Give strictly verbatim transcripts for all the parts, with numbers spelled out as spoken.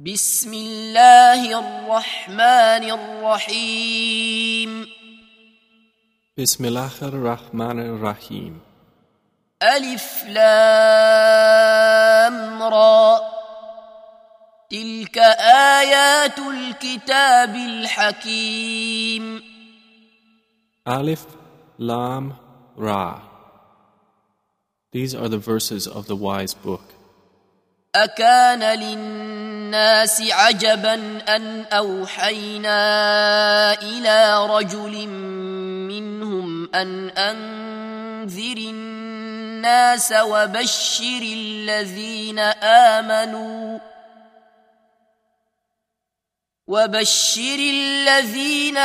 بسم الله الرحمن الرحيم بسم الله الرحمن الرحيم ألف لام را تلك آيات الكتاب الحكيم Alif Lam Ra. These are the verses of the wise book. أكان للناس عجبا أن أوحينا إلى رجل منهم أن أنذر الناس وبشر الذين آمنوا وبشر الذين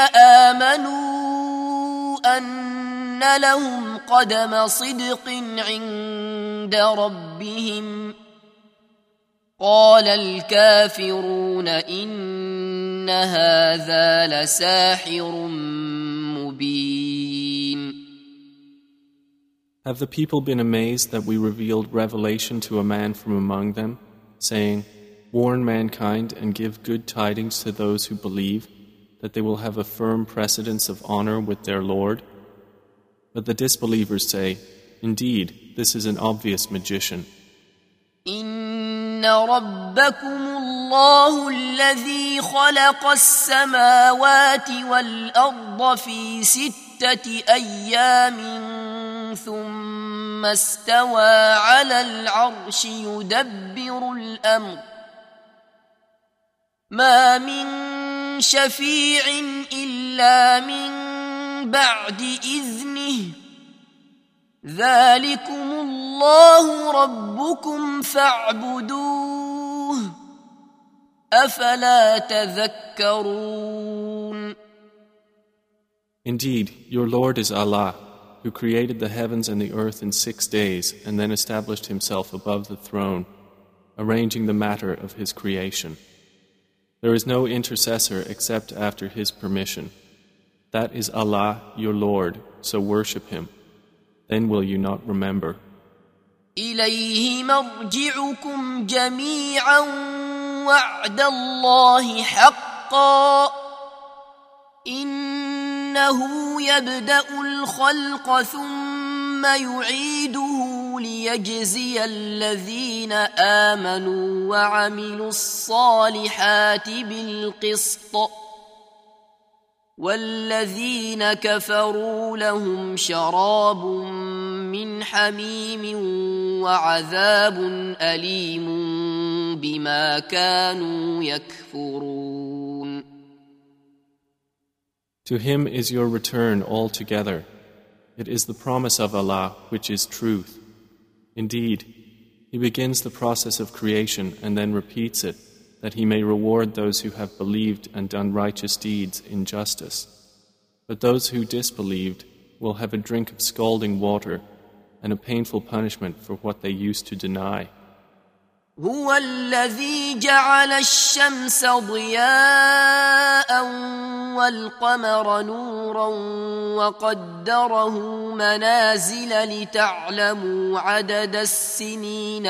آمنوا أن لهم قدم صدق عند ربهم قال الكافرون إن هذا لساحر مبين. Have the people been amazed that we revealed revelation to a man from among them, saying, warn mankind and give good tidings to those who believe, that they will have a firm precedence of honor with their Lord? But the disbelievers say, indeed, this is an obvious magician. إن ربكم الله الذي خلق السماوات والأرض في ستة أيام ثم استوى على العرش يدبر الأمر ما من شفيع إلا من بعد إذنه ذلكم الله ربكم فاعبدوه أفلا تذكرون. Indeed, your Lord is Allah, who created the heavens and the earth in six days and then established himself above the throne, arranging the matter of his creation. There is no intercessor except after his permission. That is Allah, your Lord, so worship him. Then will you not remember? إليه مرجعكم جميعا وعد الله حقا إنه يبدأ الخلق ثم يعيده ليجزي الذين آمنوا وعملوا الصالحات بالقسط والذين كفروا لهم شراب من حميم وعذاب أليم بما كانوا يكفرون. To him is your return altogether. It is the promise of Allah which is truth. Indeed, He begins the process of creation and then repeats it, that He may reward those who have believed and done righteous deeds in justice. But those who disbelieved will have a drink of scalding water and a painful punishment for what they used to deny. هو الذي جعل الشمس ضياء والقمر نورا وقدره منازل لتعلموا عدد السنين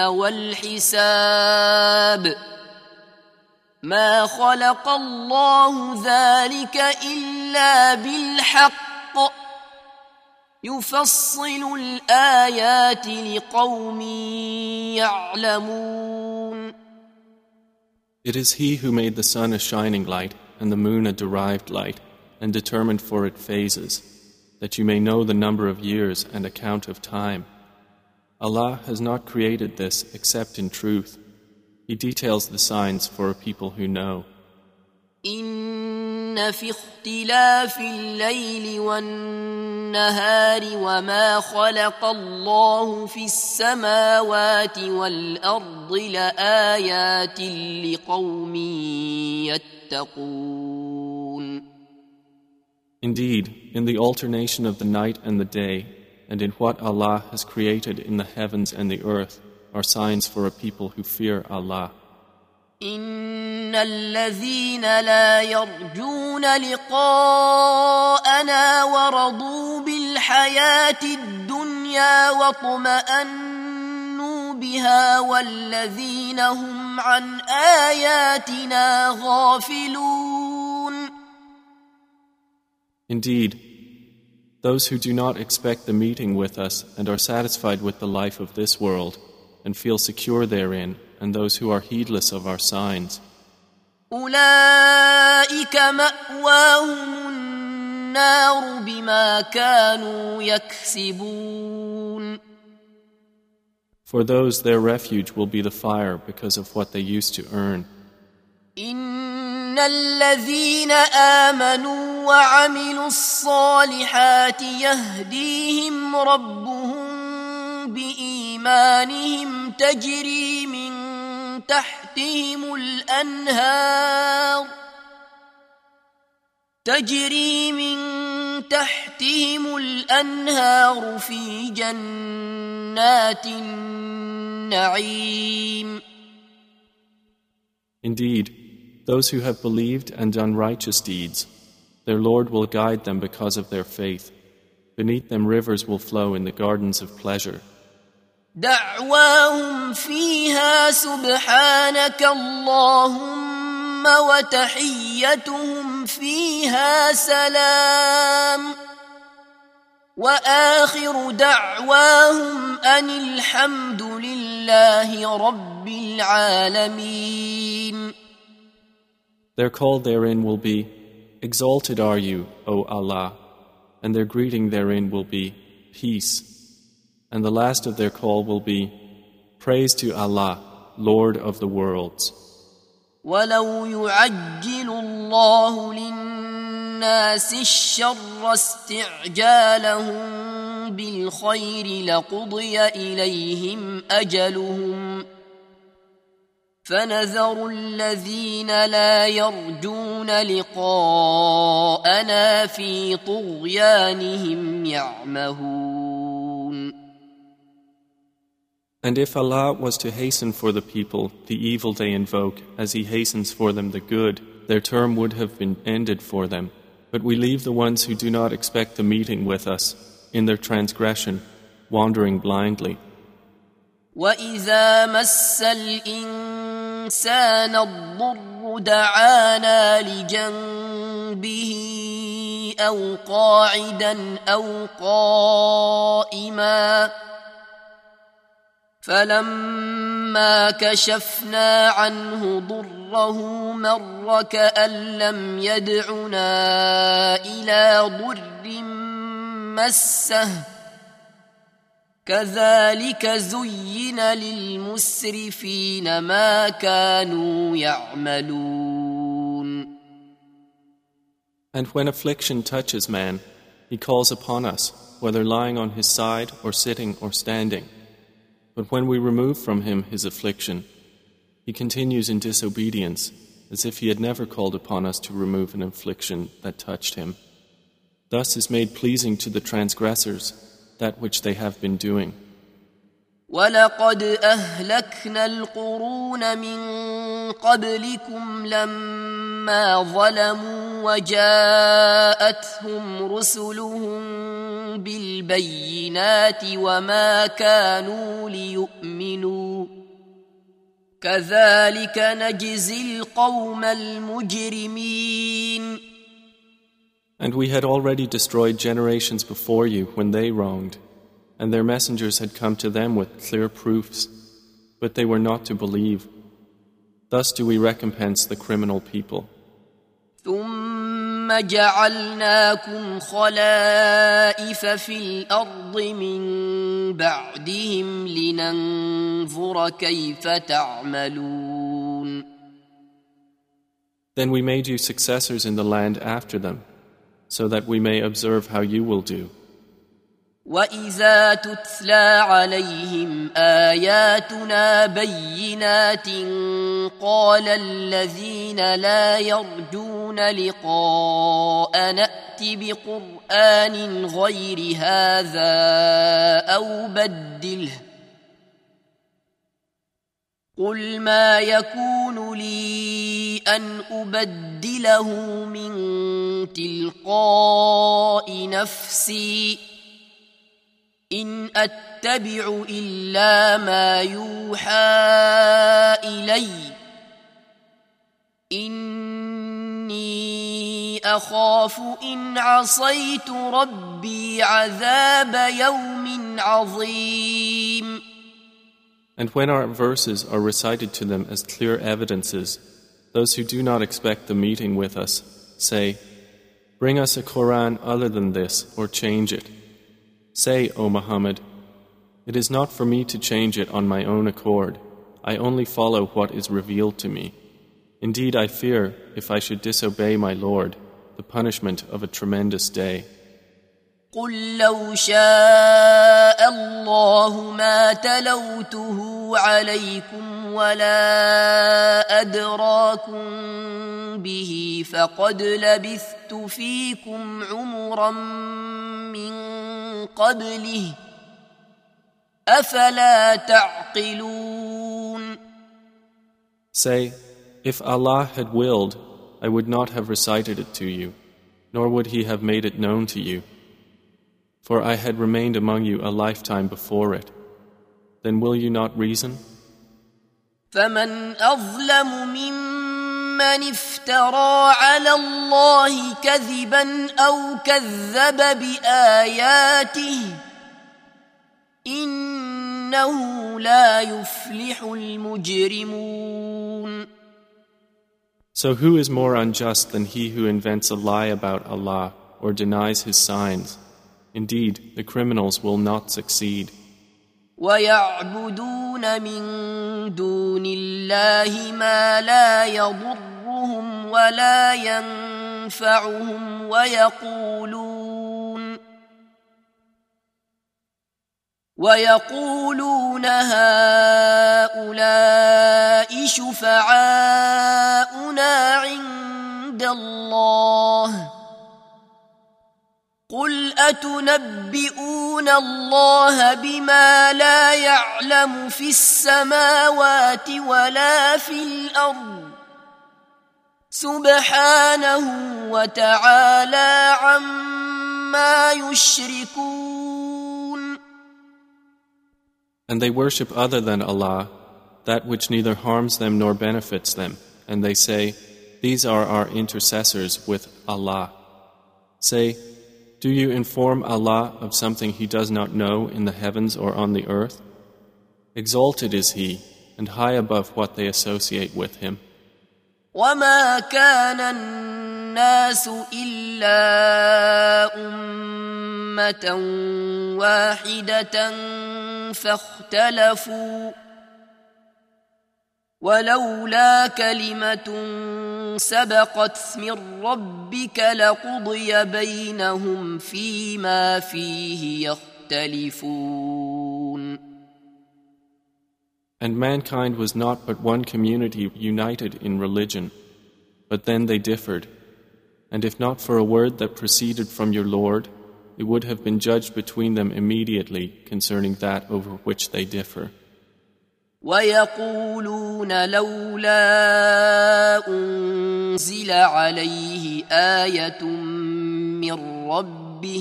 والحساب ما خلق الله ذلك إلا بالحق يفصل الآيات لقوم يعلمون. It is He who made the sun a shining light and the moon a derived light and determined for it phases, that you may know the number of years and account of time. Allah has not created this except in truth. He details the signs for a people who know. إن في اختلاف الليل والنهار وما خلق الله في السماوات والأرض لآيات لقوم يتقون. Indeed, in the alternation of the night and the day, and in what Allah has created in the heavens and the earth, are signs for a people who fear Allah. إن الذين لا يرجون لقاءنا ورضوا بالحياة الدنيا واطمأنوا بها والذين هم عن آياتنا غافلون. Indeed, those who do not expect the meeting with us and are satisfied with the life of this world and feel secure therein, and those who are heedless of our signs, أولئك مأواهم النار بما كانوا يكسبون. for those their refuge will be the fire because of what they used to earn. إن الذين آمنوا وعملوا الصالحات يهديهم ربهم بإيمانهم تجري من تحتهم الأنهار تجري من تحتهم الأنهار في جنات النعيم. Indeed, those who have believed and done righteous deeds, their Lord will guide them because of their faith. Beneath them rivers will flow in the gardens of pleasure. دعواهم فيها سبحانك اللهم وتحيتهم فيها سلام وآخر دعواهم أن الحمد لله رب العالمين. Their call therein will be, Exalted are you, O Allah, and their greeting therein will be, Peace. And the last of their call will be, Praise to Allah, Lord of the worlds. ولو يعجل الله للناس الشر استعجالهم بالخير لقضي إليهم أجلهم فنذر الذين لا يرجون لقاءنا في طغيانهم يعمهون. And if Allah was to hasten for the people the evil they invoke as He hastens for them the good, their term would have been ended for them. But we leave the ones who do not expect the meeting with us in their transgression, wandering blindly. وَإِذَا مَسَّ الْإِنسَانَ الضُّرُّ دَعَانَا لِجَنبِهِ أَوْ قَاعِدًا أَوْ قَائِمًا فلما كشفنا عنه ضره مر كأن لم يدعنا إلى ضر مسه كذلك زين للمسرفين ما كانوا يعملون. And when affliction touches man, he calls upon us, whether lying on his side or sitting or standing. But when we remove from him his affliction, he continues in disobedience, as if he had never called upon us to remove an affliction that touched him. Thus is made pleasing to the transgressors that which they have been doing. وَلَقَدْ أَهْلَكْنَا الْقُرُونَ مِنْ قَبْلِكُمْ لَمَّا ظَلَمُوا وَجَاءَتْهُمْ رُسُلُهُم بِالْبَيِّنَاتِ وَمَا كَانُوا لِيُؤْمِنُوا كَذَلِكَ نَجْزِي الْقَوْمَ الْمُجْرِمِينَ. And we had already destroyed generations before you when they wronged, and their messengers had come to them with clear proofs, but they were not to believe. Thus do we recompense the criminal people. ثم جعلناكم خلائف في الأرض من بعدهم لننظر كيف تعملون. Then we made you successors in the land after them, so that we may observe how you will do. وَإِذَا تُتْلَى عَلَيْهِمْ آيَاتُنَا بَيِّنَاتٍ قَالَ الَّذِينَ لَا يَرْجُونَ لِقَاءَنَا نَأْتِ بِقُرْآنٍ غَيْرِ هَذَا أَوْ بَدِّلْهُ قُلْ مَا يَكُونُ لِي أَنْ أُبَدِّلَهُ مِنْ تِلْقَاءِ نَفْسِي إن أتبع إلا ما يوحى إلي إني أخاف إن عصيت ربي عذاب يوم عظيم. And when our verses are recited to them as clear evidences, those who do not expect the meeting with us say, "Bring us a Quran other than this, or change it." Say, O Muhammad, "It is not for me to change it on my own accord. I only follow what is revealed to me. Indeed, I fear, if I should disobey my Lord, the punishment of a tremendous day." قل لو شاء الله ما تلوته عليكم ولا أدراكم به فقد لبثت فيكم عمرا من قبله أفلا تعقلون. Say, if Allah had willed, I would not have recited it to you, nor would He have made it known to you. For I had remained among you a lifetime before it. Then will you not reason? فمن أظلم ممن افترى على الله كذبا أو كذب بآياته إنه لا يفلح المجرمون. So who is more unjust than he who invents a lie about Allah or denies His signs? Indeed, the criminals will not succeed. وَيَعْبُدُونَ مِن دُونِ اللَّهِ مَا لَا يَضُرُّهُمْ وَلَا يَنفَعُهُمْ وَيَقُولُونَ وَيَقُولُونَ هَؤُلَاءِ شُفَعَاؤُنَا عِندَ اللَّهِ قل أتنبئون الله بما لا يعلم في السماوات ولا في الأرض سبحانه وتعالى عما يشركون. And they worship other than Allah, that which neither harms them nor benefits them, and they say, "These are our intercessors with Allah." Say, do you inform Allah of something He does not know in the heavens or on the earth? Exalted is He, and high above what they associate with Him. وَمَا كَانَ النَّاسُ إِلَّا أُمَّةً وَاحِدَةً فَاخْتَلَفُوا ولولا كلمة سبقت من ربك لقضي بينهم فيما فيه يختلفون. And mankind was not but one community united in religion, but then they differed. And if not for a word that proceeded from your Lord, it would have been judged between them immediately concerning that over which they differ. وَيَقُولُونَ لَوْلَا أُنزِلَ عَلَيْهِ آيَةٌ مِّن رَّبِّهِ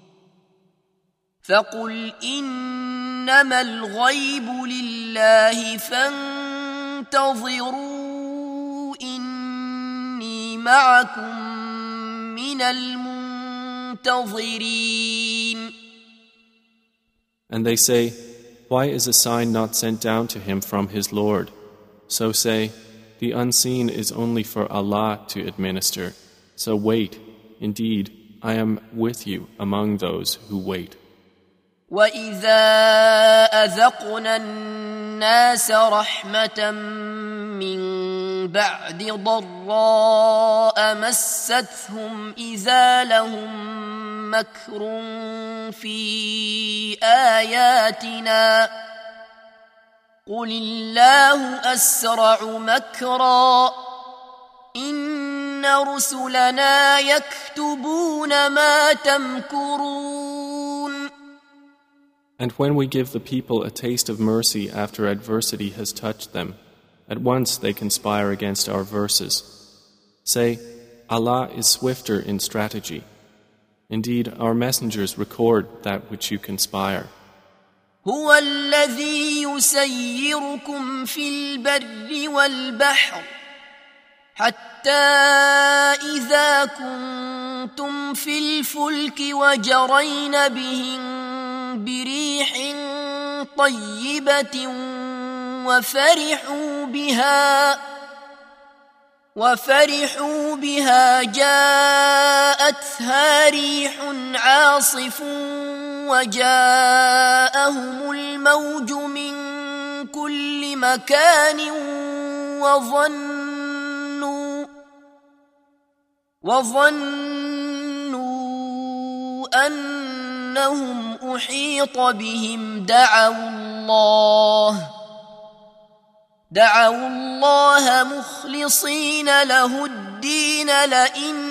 فَقُلْ إِنَّمَا الْغَيْبُ لِلَّهِ فَانتَظِرُوا إِنِّي مَعَكُم مِّنَ الْمُنتَظِرِينَ. And they say, why is a sign not sent down to him from his Lord? So say, the unseen is only for Allah to administer. So wait, indeed, I am with you among those who wait. وَإِذَا أَذَقْنَا النَّاسَ رَحْمَةً مِّن بَعْدِ ضَرَّاءَ مَسَّتْهُمْ إِذَا لَهُم مَّكْرٌ فِي آيَاتِنَا قُلِ اللَّهُ أَسْرَعُ مَكْرًا إِنَّ رُسُلَنَا يَكْتُبُونَ مَا تَمْكُرُونَ. And when we give the people a taste of mercy after adversity has touched them, at once they conspire against our verses. Say, Allah is swifter in strategy. Indeed, our messengers record that which you conspire. هو الذي يسيركم في البر والبحر حتى إذا كنتم في الفلك وجرين بهم بريح طيبة وفرحوا بها وفرحوا بها جاءتها ريح عاصف وجاءهم الموج من كل مكان وظنوا وظنوا أنهم أحيط بهم دعوا الله دعوا الله مخلصين له الدين لئن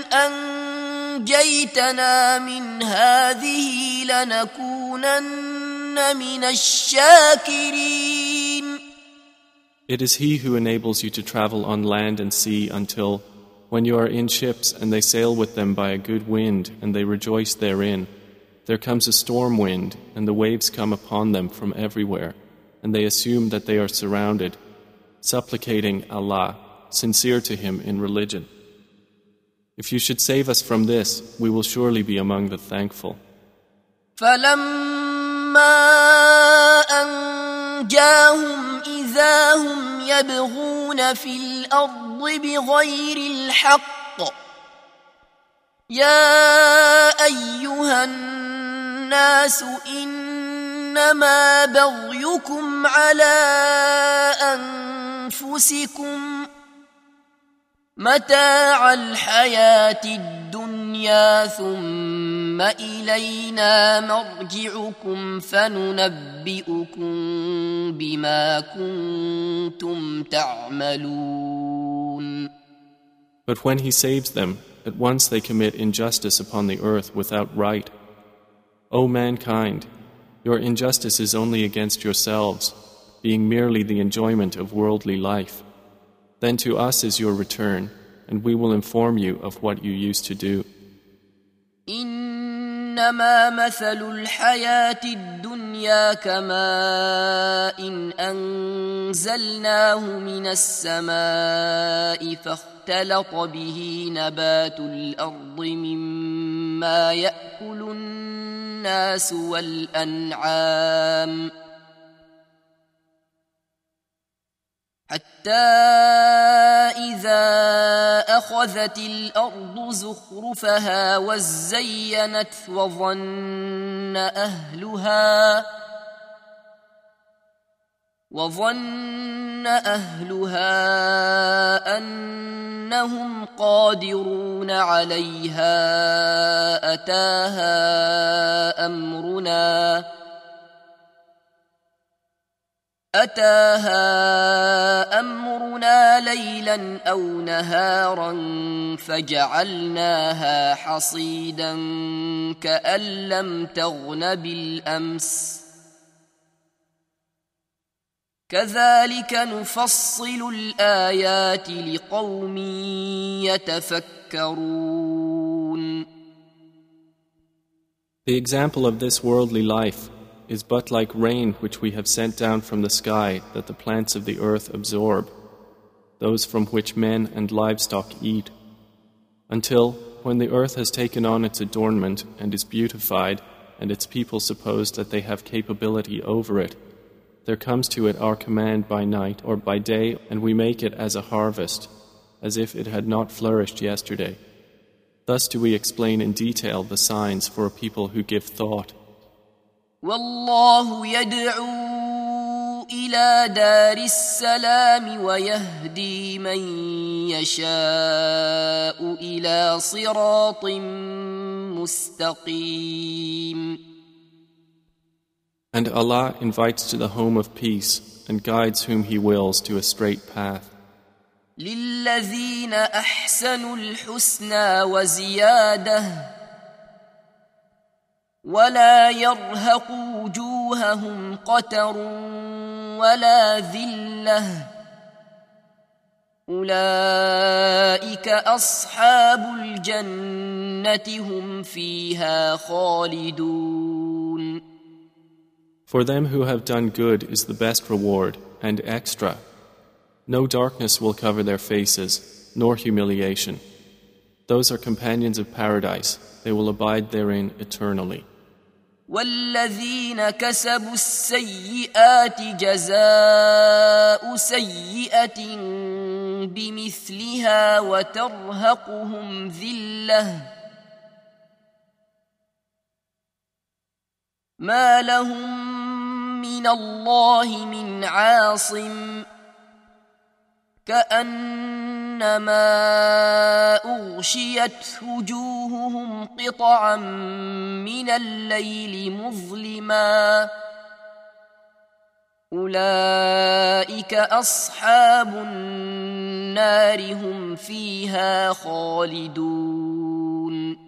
أنجيتنا من هذه لنكونن من الشاكرين. It is He who enables you to travel on land and sea until, when you are in ships and they sail with them by a good wind and they rejoice therein, there comes a storm wind and the waves come upon them from everywhere, and they assume that they are surrounded, supplicating Allah, sincere to Him in religion. If you should save us from this, we will surely be among the thankful. فَلَمَّا أَنْجَاهُمْ إِذَا هُمْ يَبْغُونَ فِي الْأَرْضِ بِغَيْرِ الْحَقِّ يَا أَيُّهَا النَّاسُ إِنَّمَا بَغْيُكُمْ عَلَى أَنفُسِكُمْ متاع الحياة الدنيا ثم إلينا مرجعكم فننبئكم بما كنتم تعملون. But when He saves them, at once they commit injustice upon the earth without right. O mankind, your injustice is only against yourselves, being merely the enjoyment of worldly life. Then to us is your return, and we will inform you of what you used to do. إنما مثل الحياة الدنيا كماء إن أنزلناه من السماء فاختلط به نبات الأرض مما يأكل الناس والأنعام حتى إذا أخذت الأرض زخرفها وزينت وظن أهلها وظن أهلها أنهم قادرون عليها أتاها أمرنا أتاها أمرنا ليلا أو نهارا فجعلناها حصيدا كأن لم تغن بالأمس كذلك نفصل الآيات لقوم يتفكرون. The example of this worldly life is but like rain which we have sent down from the sky that the plants of the earth absorb, those from which men and livestock eat, until, when the earth has taken on its adornment and is beautified, and its people suppose that they have capability over it, there comes to it our command by night or by day, and we make it as a harvest, as if it had not flourished yesterday. Thus do we explain in detail the signs for a people who give thought. والله يدعو إلى دار السلام ويهدي من يشاء إلى صراط مستقيم. And Allah invites to the home of peace and guides whom He wills to a straight path. للذين أحسنوا الحسنى وزيادة ولا يرهق وجوههم قتر ولا ذلة أولئك أصحاب الجنة هم فيها خالدون. For them who have done good is the best reward and extra. No darkness will cover their faces, nor humiliation. Those are companions of paradise. They will abide therein eternally. والذين كسبوا السيئات جزاء سيئة بمثلها وترهقهم ذلة ما لهم من الله من عاصم كأنما أغشيت وجوههم قطعا من الليل مظلما أولئك أصحاب النار هم فيها خالدون.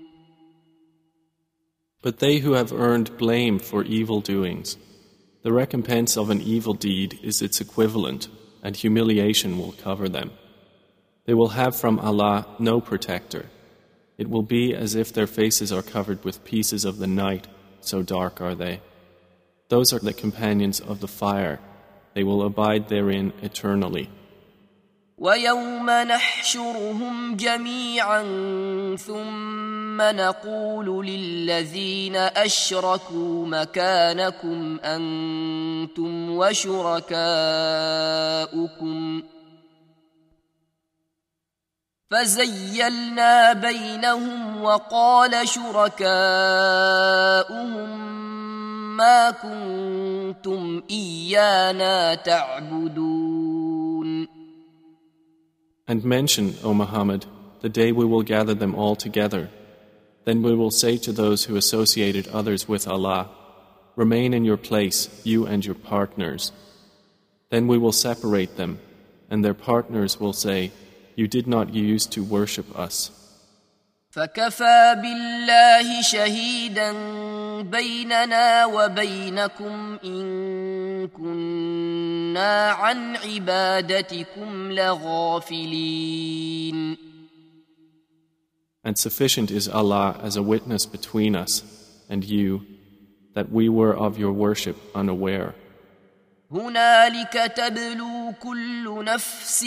But they who have earned blame for evil doings, the recompense of an evil deed is its equivalent, and humiliation will cover them. They will have from Allah no protector. It will be as if their faces are covered with pieces of the night, so dark are they. Those are the companions of the fire. They will abide therein eternally. وَيَوْمَ نَحْشُرُهُمْ جَمِيعًا ثُمَّ نَقُولُ لِلَّذِينَ أَشْرَكُوا مَكَانَكُمْ أَنْتُمْ وَشُرَكَاؤُكُمْ فَزَيَّلْنَا بَيْنَهُمْ وَقَالَ شُرَكَاؤُهُمْ مَا كُنْتُمْ إِيَّانَا تَعْبُدُونَ. And mention, O Muhammad, the day we will gather them all together. Then we will say to those who associated others with Allah, remain in your place, you and your partners. Then we will separate them, and their partners will say, you did not use to worship us. فَكَفَى بِاللَّهِ شَهِيدًا بَيْنَنَا وَبَيْنَكُمْ إِن كُنَّا عَنْ عِبَادَتِكُمْ لَغَافِلِينَ. And sufficient is Allah as a witness between us and you that we were of your worship unaware. هُنَالِكَ تَبْلُو كُلُّ نَفْسٍ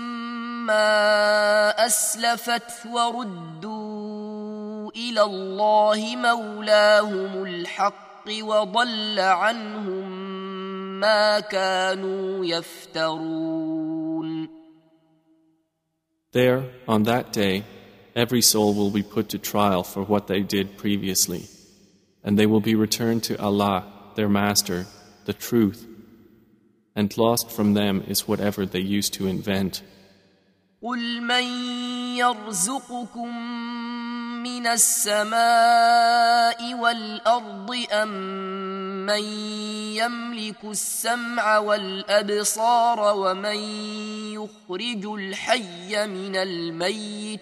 مَا أَسْلَفَتْ وَرُدُّوا إِلَى اللَّهِ مَوْلَاهُمُ الْحَقِّ وَضَلَّ عَنْهُمْ مَا كَانُوا يَفْتَرُونَ. There, on that day, every soul will be put to trial for what they did previously, and they will be returned to Allah, their Master, the truth, and lost from them is whatever they used to invent. قُلْ مَنْ يَرْزُقُكُمْ مِنَ السَّمَاءِ وَالْأَرْضِ أَمْ مَنْ يَمْلِكُ السَّمْعَ وَالْأَبْصَارَ وَمَنْ يُخْرِجُ الْحَيَّ مِنَ الْمَيِّتِ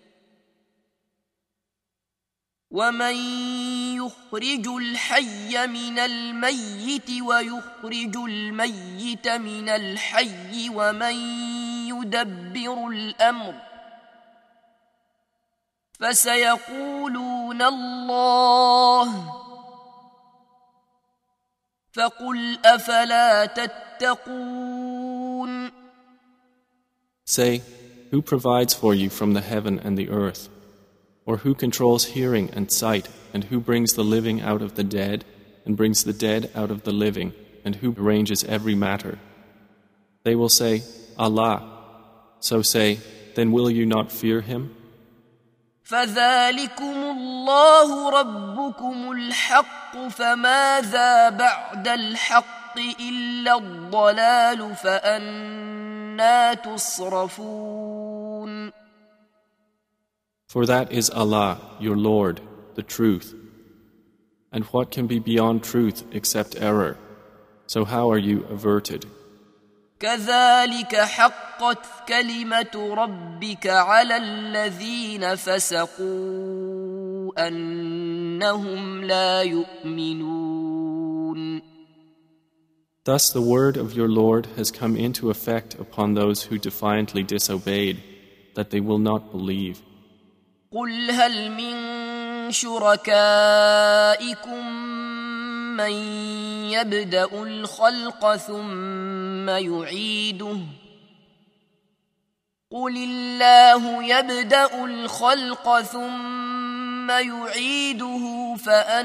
وَمَنْ يُخْرِجُ الْحَيَّ مِنَ الْمَيِّتِ وَيُخْرِجُ الْمَيِّتَ مِنَ الْحَيِّ وَمَنْ يُدَبِّرُ الْأَمْرَ فَسَيَقُولُونَ اللَّهُ فَقُلْ أَفَلَا تَتَّقُونَ. Say, who provides for you from the heaven and the earth? Or who controls hearing and sight, and who brings the living out of the dead, and brings the dead out of the living, and who arranges every matter? They will say, Allah. So say, then will you not fear Him? فَذَلِكُمُ اللَّهُ رَبُّكُمُ الْحَقُّ فَمَاذَا بَعْدَ الْحَقِّ إِلَّا الضَّلَالُ فَأَنَّى تُصْرَفُونَ. For that is Allah, your Lord, the truth. And what can be beyond truth except error? So how are you averted? كَذَلِكَ حَقَّتْ كَلِمَةُ رَبِّكَ عَلَى الَّذِينَ فَسَقُوا أَنَّ. أنهم لا يؤمنون. Thus the word of your Lord has come into effect upon those who defiantly disobeyed, that they will not believe. قل هل من شركائكم من يبدأ الخلق ثم يعيده قل الله يبدأ الخلق ثم يعيده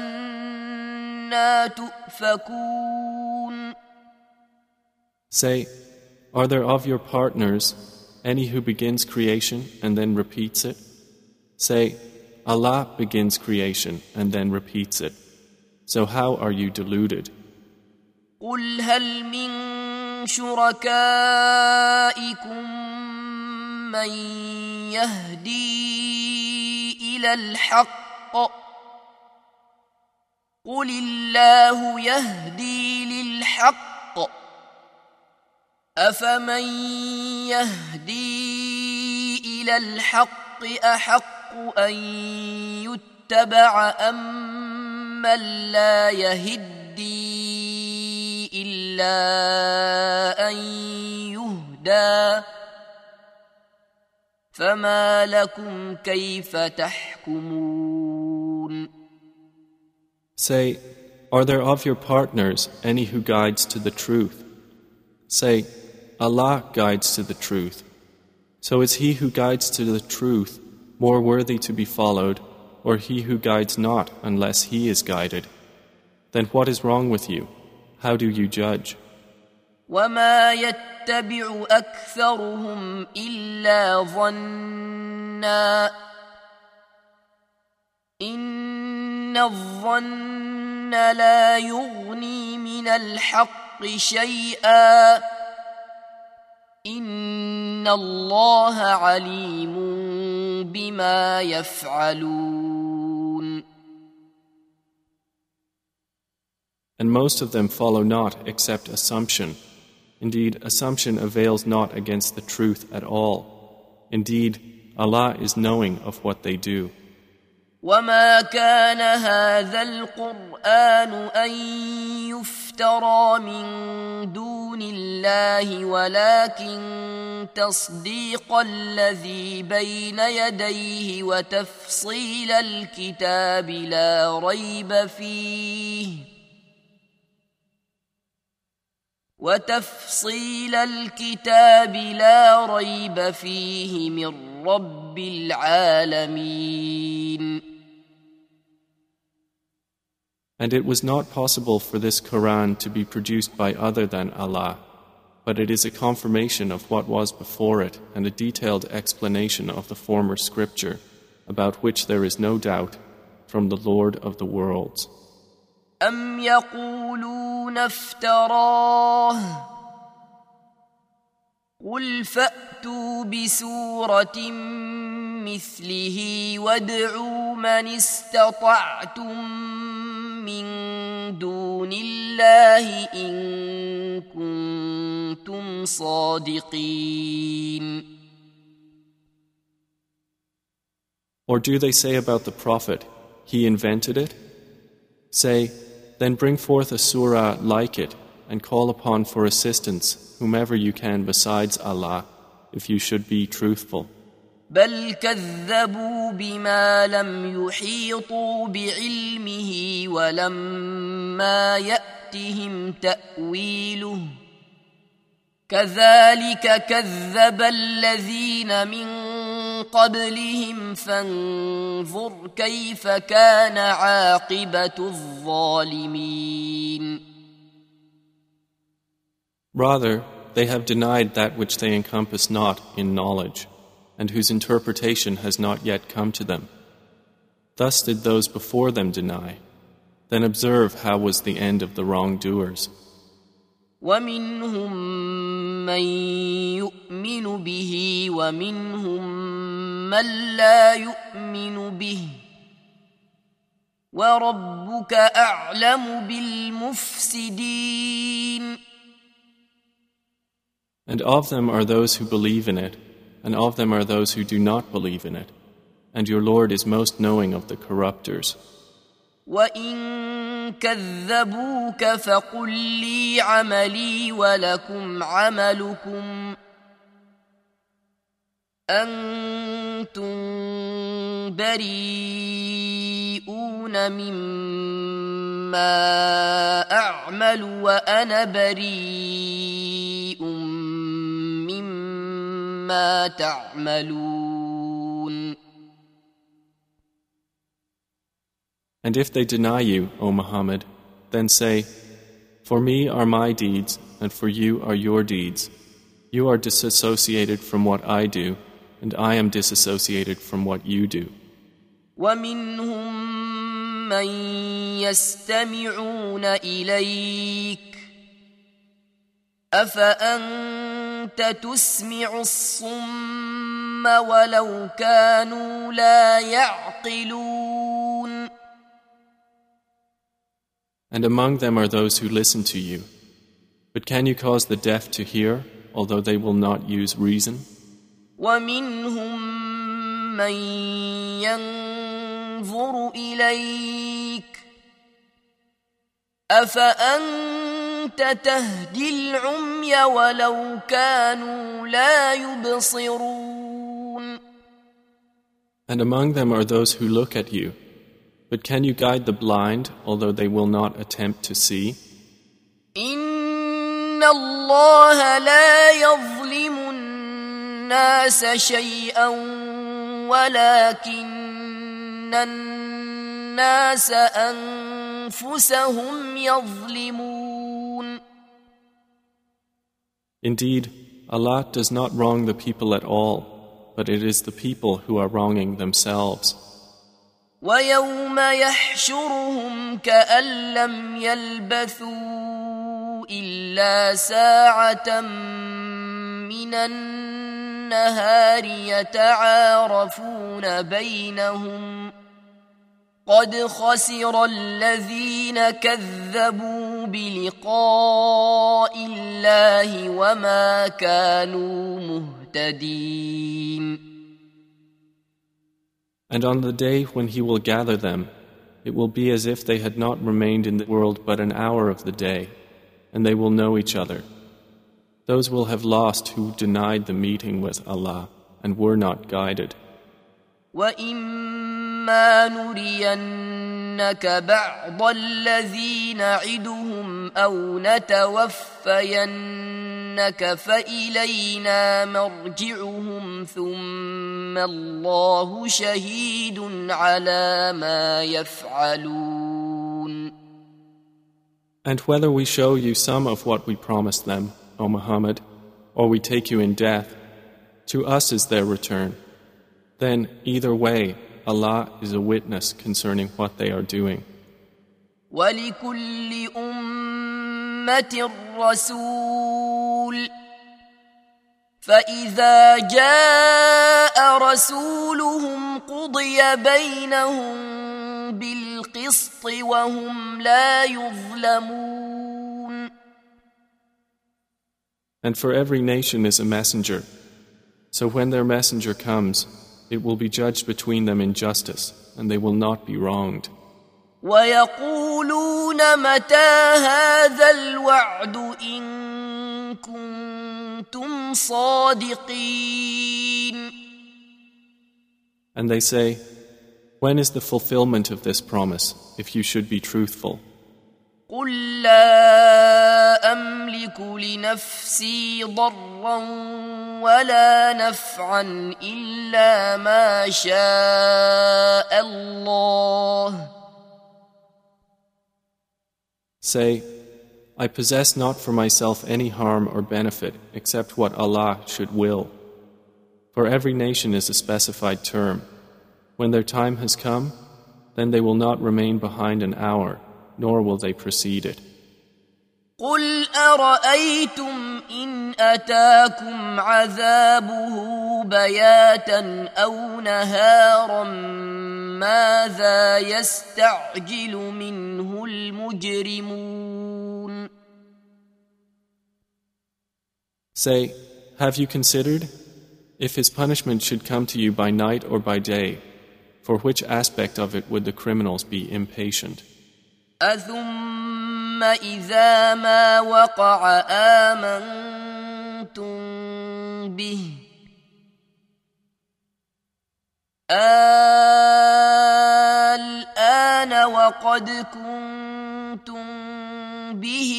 فأنى تؤفكون. Say, are there of your partners any who begins creation and then repeats it? Say, Allah begins creation and then repeats it. So how are you deluded? قل هل من شركائكم من يهدي إلى الحق قل الله يهدي للحق أفمن يهدي إلى الحق أحق أن يتبع أم من لا يهدي إلا أن يهدى فما لكم كيف تحكمون. Say, are there of your partners any who guides to the truth? Say, Allah guides to the truth. So is he who guides to the truth more worthy to be followed, or he who guides not unless he is guided? Then what is wrong with you? How do you judge? وما يتبع أكثرهم إلا ظنا إن الظن لا يغني من الحق شيئا إن الله عليم بما يفعلون. And most of them follow not except assumption. Indeed, assumption avails not against the truth at all. Indeed, Allah is knowing of what they do. وما كان هذا القرآن أن يفترى من دون الله ولكن تصديق الذي بين يديه وتفصيل الكتاب لا ريب فيه وتفصيل الكتاب لا ريب فيه من رب العالمين. And it was not possible for this Quran to be produced by other than Allah, but it is a confirmation of what was before it and a detailed explanation of the former scripture, about which there is no doubt, from the Lord of the worlds. أم يقولون افتراه قل فأتوا بسورة مثله وادعوا من استطعتم من دون الله إن كنتم صادقين. Or do they say about the Prophet, he invented it? Say, then bring forth a surah like it and call upon for assistance whomever you can besides Allah, if you should be truthful. بل كذبوا بما لم يحيطوا بعلمه ولما يأتهم تأويله كذلك كذب الذين من قبلهم فانظر كيف كان عاقبة الظالمين. Rather, they have denied that which they encompass not in knowledge, and whose interpretation has not yet come to them. Thus did those before them deny. Then observe how was the end of the wrongdoers. وَمِنْهُمْ مَنْ يُؤْمِنُ بِهِ وَمِنْهُمْ مَنْ لَا يُؤْمِنُ بِهِ وَرَبُّكَ أَعْلَمُ بِالْمُفْسِدِينَ. And of them are those who believe in it, and of them are those who do not believe in it, and your Lord is most knowing of the corrupters. وإن كذبوك فقل لي عملي ولكم عملكم أنتم بريئون مما أعمل وأنا بريء مما تعملون. And if they deny you, O Muhammad, then say, For me are my deeds, and for you are your deeds. You are disassociated from what I do, and I am disassociated from what you do. ومنهم من يستمعون إليك أفأنت تسمع الصم ولو كانوا لا يعقلون. And among them are those who listen to you. But can you cause the deaf to hear, although they will not use reason? ومنهم من ينظر إليك أفأنت تهدي العمي ولو كانوا لا يبصرون. And among them are those who look at you. But can you guide the blind, although they will not attempt to see? إن الله لا يظلم الناس شيئا ولكن الناس أنفسهم يظلمون. Indeed, Allah does not wrong the people at all, but it is the people who are wronging themselves. ويوم يحشرهم كأن لم يلبثوا إلا ساعة من النهار يتعارفون بينهم قد خسر الذين كذبوا بلقاء الله وما كانوا مهتدين. And on the day when He will gather them, it will be as if they had not remained in the world but an hour of the day, and they will know each other. Those will have lost who denied the meeting with Allah and were not guided. وَإِمَّا نُرِيَنَّكَ بَعْضَ الَّذِي نَعِدُهُمْ أَوْ نَتَوَفَّيَنَّكَ فَإِلَيْنَا مَرْجِعُهُمْ ثُمَّ اللَّهُ شَهِيدٌ عَلَى مَا يَفْعَلُونَ. And whether we show you some of what we promised them, O Muhammad, or we take you in death, to us is their return. Then, either way, Allah is a witness concerning what they are doing. وَلِكُلِّ أُمَّةٍ رَسُولٌ فَإِذَا جَاءَ رَسُولُهُمْ قُضِيَ بَيْنَهُم بِالْقِسْطِ وَهُمْ لَا يُظْلَمُونَ. And for every nation is a messenger. So when their messenger comes, it will be judged between them in justice, and they will not be wronged. وَيَقُولُونَ مَتَى هَذَا الْوَعْدُ إِن كُنتُمْ صَادِقِينَ. And they say, When is the fulfillment of this promise, if you should be truthful? قُل لَّا أَمْلِكُ لِنَفْسِي ضَرًّا وَلَا نَفْعًا إِلَّا مَا شَاءَ اللَّهُ. Say, I possess not for myself any harm or benefit except what Allah should will. For every nation is a specified term. When their time has come, then they will not remain behind an hour, nor will they precede it. قُلْ أَرَأَيْتُمْ إِنْ أَتَاكُمْ عَذَابُهُ بَيَاتًا أَوْ نَهَارًا مَاذَا يَسْتَعْجِلُ مِنْهُ الْمُجْرِمُونَ. Say, have you considered? If his punishment should come to you by night or by day, For which aspect of it would the criminals be impatient? أثم إذا ما وقع آمنتم به الآن وقد كنتم به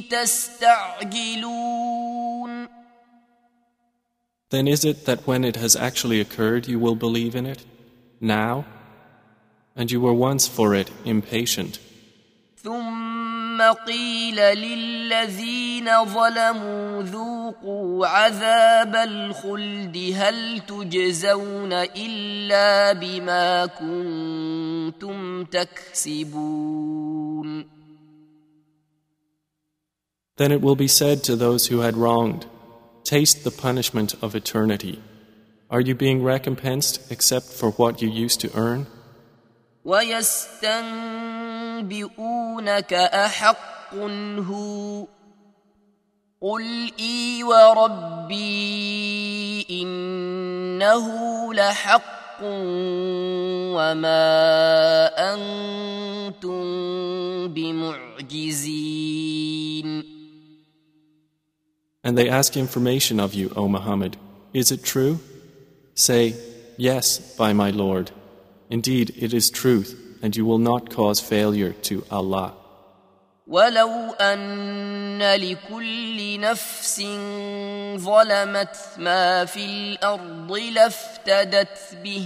تستعجلون. Then is it that when it has actually occurred you will believe in it? Now? And you were once for it impatient. ثم قيل للذين ظلموا ذوقوا عذاب الخلد هل تجزون إلا بما كنتم تكسبون. Then it will be said to those who had wronged, taste the punishment of eternity. Are you being recompensed except for what you used to earn? وَيَسْتَنبِئُونَكَ أَحَقٌّ هُوَ قُلْ إِي وَرَبِّي إِنَّهُ لَحَقٌّ وَمَا أَنْتُمْ بِمُعْجِزِينَ. And they ask information of you, O Muhammad. Is it true? Say, yes, by my Lord. Indeed, it is truth, and you will not cause failure to Allah. ولو أن لكل نفس ظلمت ما في الأرض لافتدت به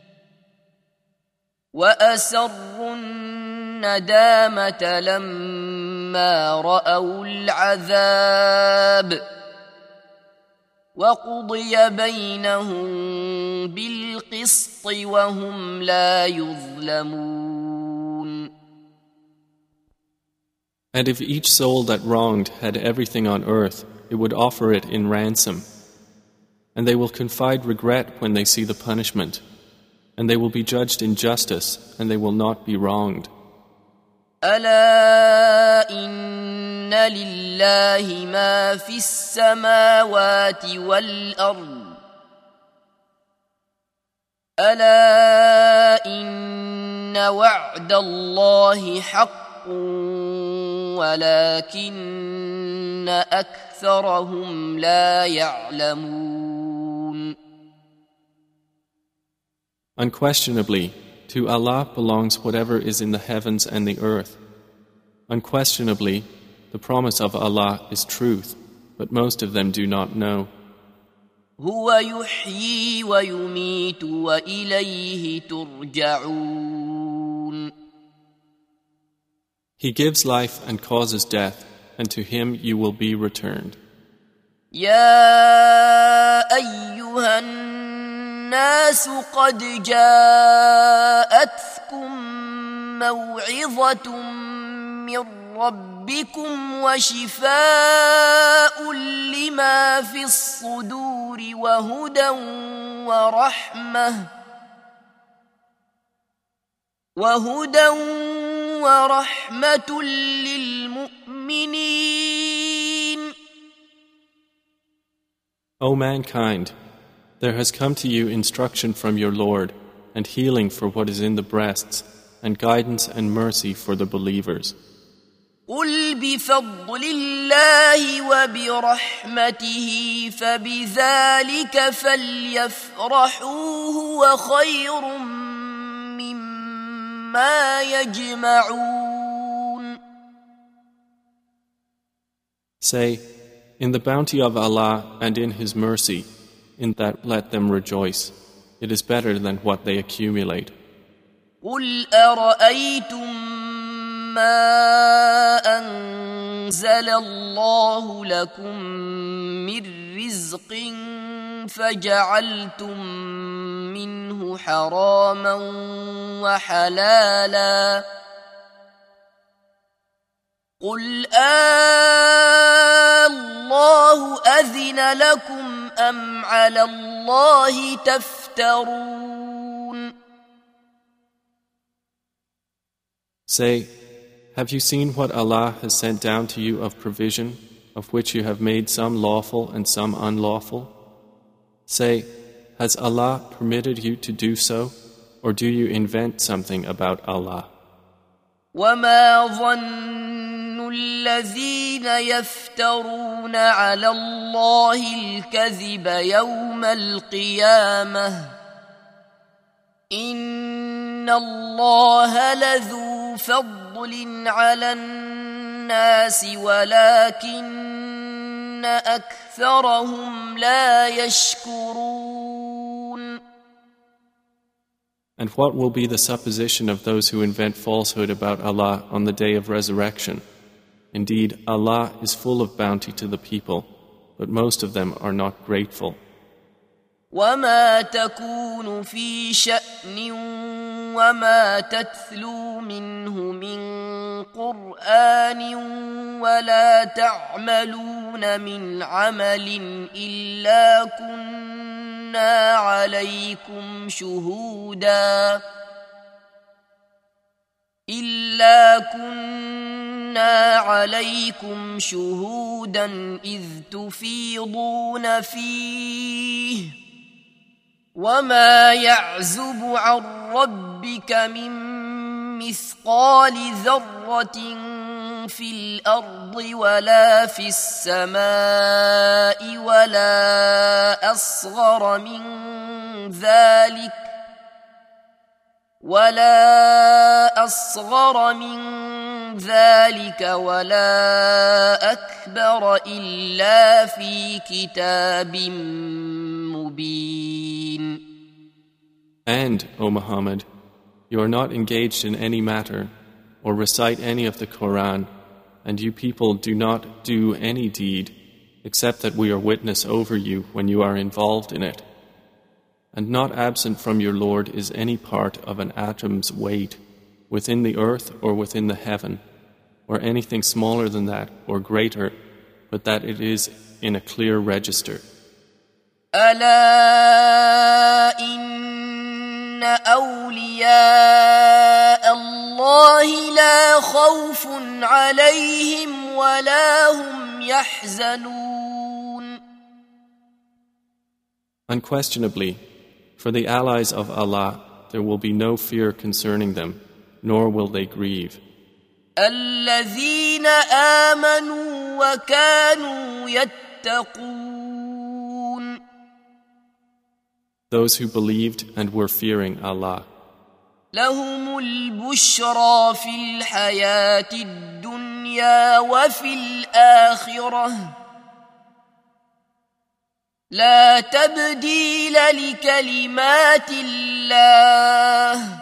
وأسروا الندامة لما رأوا العذاب وقضي بينهم بالقسط وهم لا يظلمون. And if each soul that wronged had everything on earth, it would offer it in ransom. And they will confide regret when they see the punishment. And they will be judged in justice, and they will not be wronged. ألا إن لله ما في السماوات والأرض ألا إن وعد الله حق ولكن أكثرهم لا يعلمون. Unquestionably, to Allah belongs whatever is in the heavens and the earth. Unquestionably, the promise of Allah is truth, but most of them do not know. هو يحيي ويميت وإليه ترجعون. He gives life and causes death, and to Him you will be returned. يا أيها الناس قد جاءتكم موعظة من ربكم وشفاء لما في الصدور وهدى ورحمة وهدى ورحمة للمؤمنين. O mankind, there has come to you instruction from your Lord, and healing for what is in the breasts, and guidance and mercy for the believers. قل بفضل الله وبرحمته فبذلك فليفرحوا هو خير مما يجمعون. Say, in the bounty of Allah and in His mercy, in that let them rejoice. It is better than what they accumulate. قل أرأيتم ما أنزل الله لكم من رزق فجعلتم منه حراما وحلالا قل الله أذن لكم أم على الله تفترون. Say, have you seen what Allah has sent down to you of provision, of which you have made some lawful and some unlawful? Say, has Allah permitted you to do so, or do you invent something about Allah? وما ظن الذين يفترون على الله الكذب يوم القيامة إن الله لذو فضل على الناس ولكن أكثرهم لا يشكرون. And what will be the supposition of those who invent falsehood about Allah on the day of resurrection? Indeed, Allah is full of bounty to the people, but most of them are not grateful. وما تكون في شأن وما تتلو منه من قرآن ولا تعملون من عمل إلا كنا عليكم شهودا إلا كنا عليكم شهودا إذ تفيضون فيه وما يعزب عن ربك من مثقال ذرة في الأرض ولا في السماء ولا أصغر من ذلك ولا أصغر من ذلك ولا أكبر إلا في كتاب مبين. And, O Muhammad, you are not engaged in any matter or recite any of the Quran, and you people do not do any deed except that we are witness over you when you are involved in it. And not absent from your Lord is any part of an atom's weight within the earth or within the heaven, or anything smaller than that or greater, but that it is in a clear register. ألا إن أولياء الله لا خوف عليهم ولا هم يحزنون. Unquestionably, for the allies of Allah, there will be no fear concerning them, nor will they grieve. الذين آمنوا وكانوا يتقون. Those who believed and were fearing Allah. لهم البشرى في الحياة الدنيا وفي الآخرة لا تبديل لكلمات الله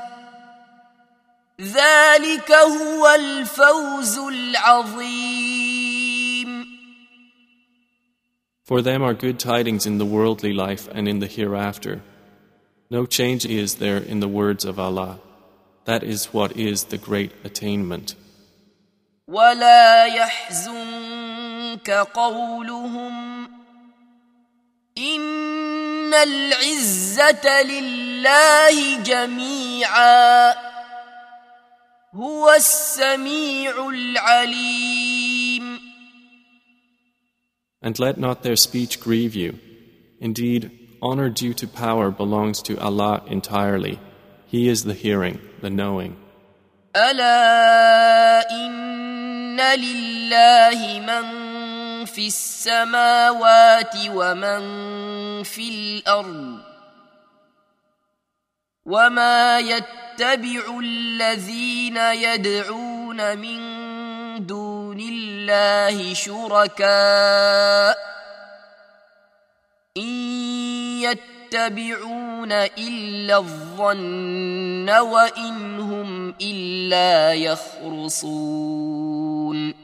ذلك هو الفوز العظيم. For them are good tidings in the worldly life and in the hereafter. No change is there in the words of Allah. That is what is the great attainment. ولا يحزنك قولهم إن العزة لله جميعا هو السميع العليم. And let not their speech grieve you. Indeed, honor due to power belongs to Allah entirely. He is the hearing, the knowing. ألا إن لله من في السماوات ومن في الأرض وما يتبع الذين يدعون من دون الله شركاء إن يتبعون إلا الظن وإن هم إلا يخرصون.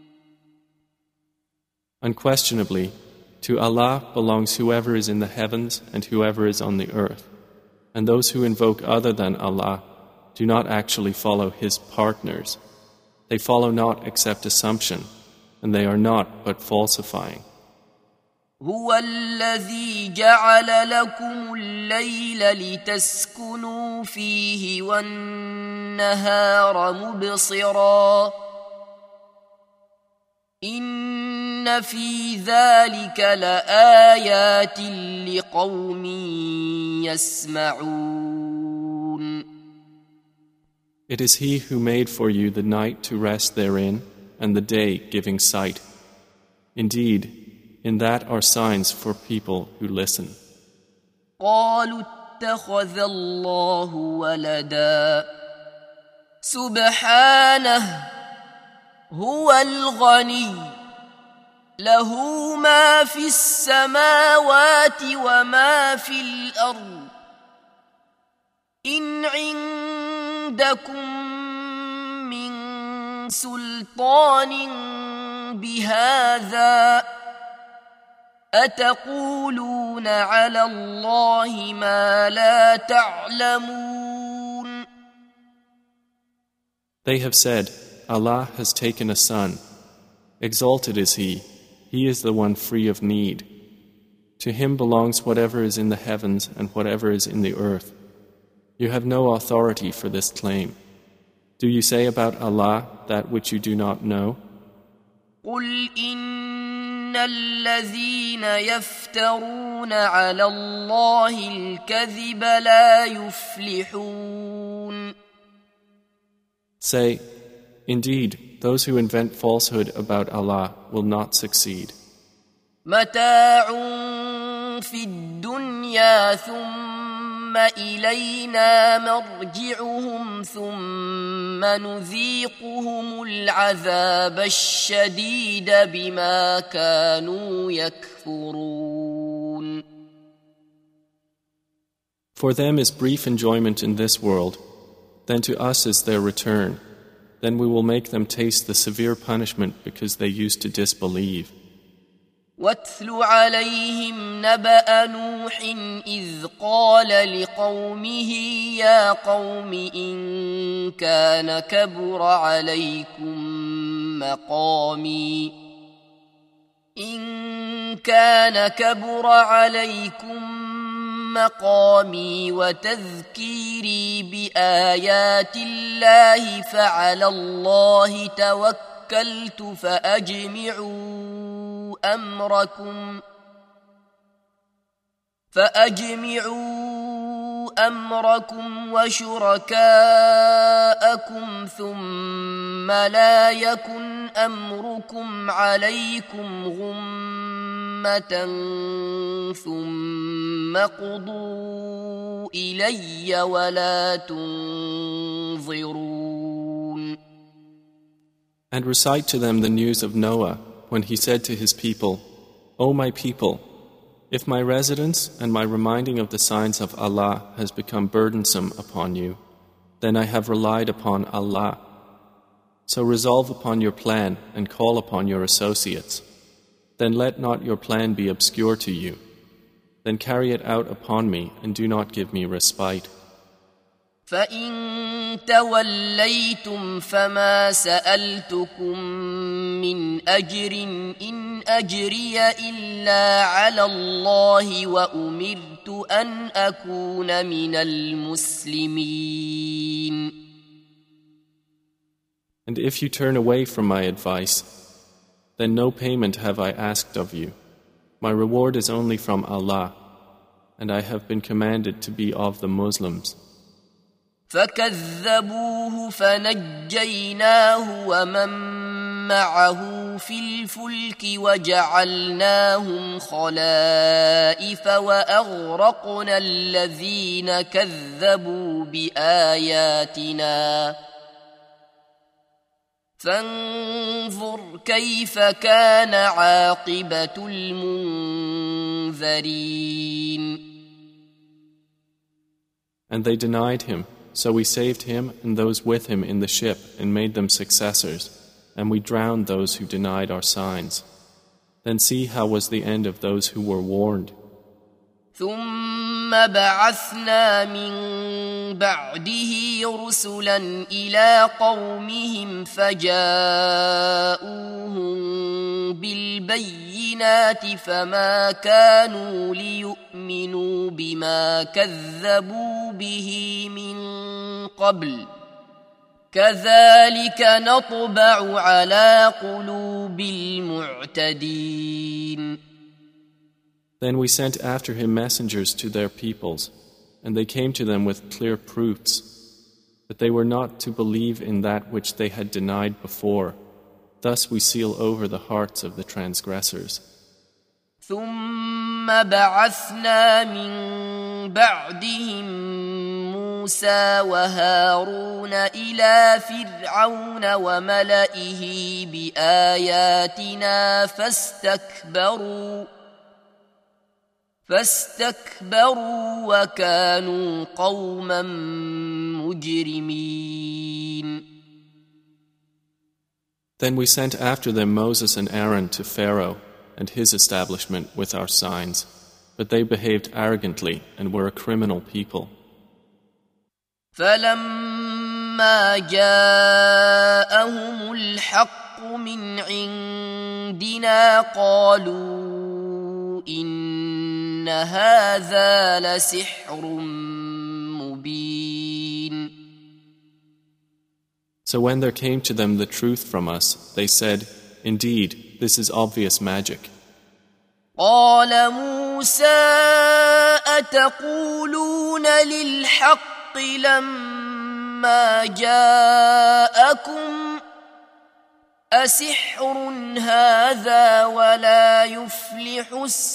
Unquestionably, to Allah belongs whoever is in the heavens and whoever is on the earth. And those who invoke other than Allah do not actually follow His partners. They follow not except assumption, and they are not but falsifying. هو الذي جعل لكم الليل لتسكنوا فيه والنهار مبصرا إن في ذلك لآيات لقوم يسمعون. It is He who made for you the night to rest therein, and the day giving sight. Indeed, in that are signs for people who listen. قالوا اتخذ الله ولدا سبحانه هو الغني له ما في السماوات وما في الأرض إن عندكم من سلطان بهذا أتقولون على الله ما لا تعلمون. They have said, Allah has taken a son. Exalted is He. He is the one free of need. To Him belongs whatever is in the heavens and whatever is in the earth. You have no authority for this claim. Do you say about Allah that which you do not know? قل إن الذين يفترون على الله الكذب لا يفلحون. Say, indeed, those who invent falsehood about Allah will not succeed. متاع في الدنيا ثم إلينا مرجعهم ثم نذيقهم العذاب الشديد بما كانوا يكفرون. For them is brief enjoyment in this world, then to us is their return. Then we will make them taste the severe punishment because they used to disbelieve. واتل عليهم نبأ نوح إذ قال لقومه يا قوم إن كان كبر عليكم مقامي إن كان كبر عليكم مقامي وتذكيري بآيات الله فعلى الله توكلت فأجمعوا أمركم فأجمعوا أمركم وشركاءكم ثم لا يكن أمركم عليكم غمة ثم قضوا إلي ولا تنظرون. And recite to them the news of Noah when he said to his people, O my people, if my residence and my reminding of the signs of Allah has become burdensome upon you, then I have relied upon Allah. So resolve upon your plan and call upon your associates. Then let not your plan be obscure to you. Then carry it out upon me and do not give me respite. فإن توليتم فما سألتكم من أجر إن أجري إلا على الله وأمرت أن أكون من المسلمين. And if you turn away from my advice, then no payment have I asked of you. My reward is only from Allah, and I have been commanded to be of the Muslims. فكذبوه فنجيناه ومن معه في الفلك وجعلناهم خلائف وأغرقنا الذين كذبوا بآياتنا فانظر كيف كان عاقبة المنذرين. And they denied him. So we saved him and those with him in the ship and made them successors, and we drowned those who denied our signs. Then see how was the end of those who were warned. ثم بعثنا من بعده رسلا إلى قومهم فجاءوهم بالبينات فما كانوا ليؤمنوا بما كذبوا به من قبل كذلك نطبع على قلوب المعتدين. Then we sent after him messengers to their peoples, and they came to them with clear proofs. but they were not to believe in that which they had denied before. Thus we seal over the hearts of the transgressors. ثم بعثنا من بعدهم موسى وهارون إلى فرعون وملئه بآياتنا فاستكبروا فاستكبروا وكانوا قوما مجرمين. Then we sent after them Moses and Aaron to Pharaoh and his establishment with our signs, but they behaved arrogantly and were a criminal people. فلما جاءهم الحق من عندنا قالوا إن هذا لسحر مبين. So when there came to them the truth from us, they said, "Indeed, this is obvious magic." قال موسى أتقولون للحق لما جاءكم أسحر هذا ولا يفلح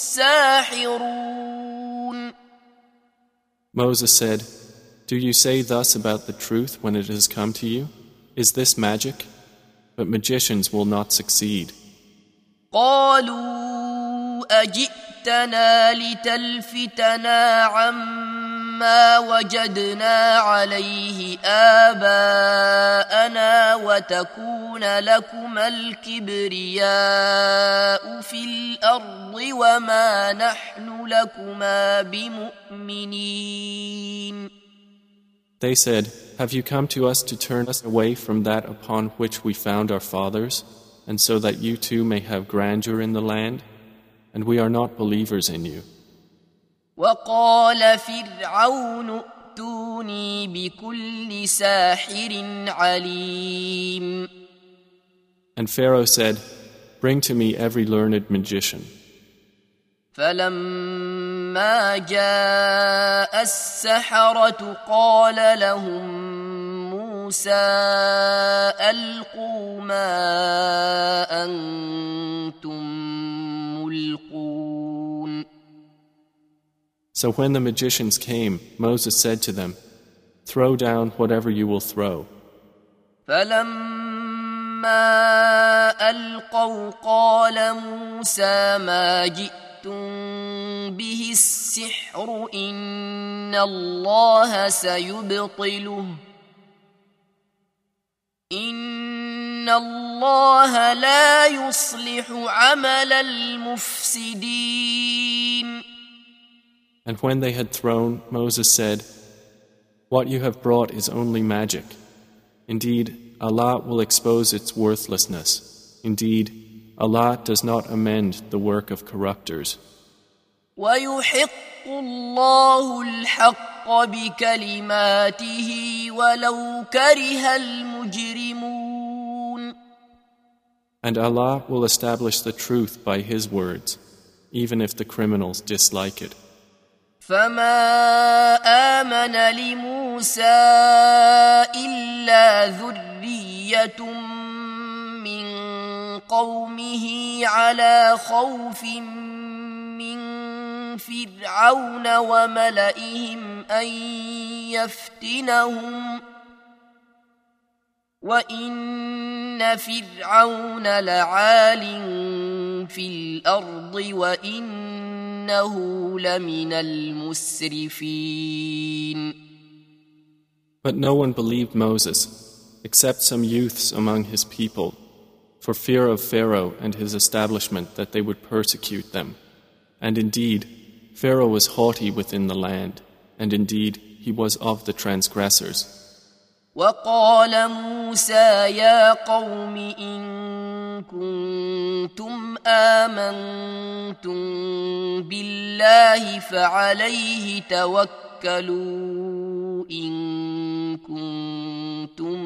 الساحرون. Moses said, "Do you say thus about the truth when it has come to you? Is this magic? But magicians will not succeed." قالوا أجئتنا لتلفتنا عما وجدنا عليه آباءنا وتكون لكما الكبرياء في الأرض وما نحن لكما بمؤمنين. They said, "Have you come to us to turn us away from that upon which we found our fathers, and so that you too may have grandeur in the land? And we are not believers in you." وقال فرعون ائتوني بكل ساحر عليم. And Pharaoh said, "Bring to me every learned magician." فلما جاء السحرة قال لهم موسى ألقوا ما أنتم ملقون. So when the magicians came, Moses said to them, "Throw down whatever you will throw." فلما ألقوا قال موسى ما جئتم به السحر إن الله سيبطله إن الله لا يصلح عمل المفسدين. And when they had thrown, Moses said, "What you have brought is only magic. Indeed, Allah will expose its worthlessness. Indeed, Allah does not amend the work of corruptors." ويحق الله الحق بكلماته ولو كره المجرمون. And Allah will establish the truth by His words, even if the criminals dislike it. فما آمن لموسى إلا ذرية من قومه على خوف من فرعون وملئهم أن يفتنهم وإن فرعون لعال في الأرض وإنه لمن المسرفين. But no one believed Moses, except some youths among his people, for fear of Pharaoh and his establishment that they would persecute them. And indeed, Pharaoh was haughty within the land, and indeed, he was of the transgressors. وقال موسى يا قوم إن كنتم آمنتم بالله فعليه توكلوا إن كنتم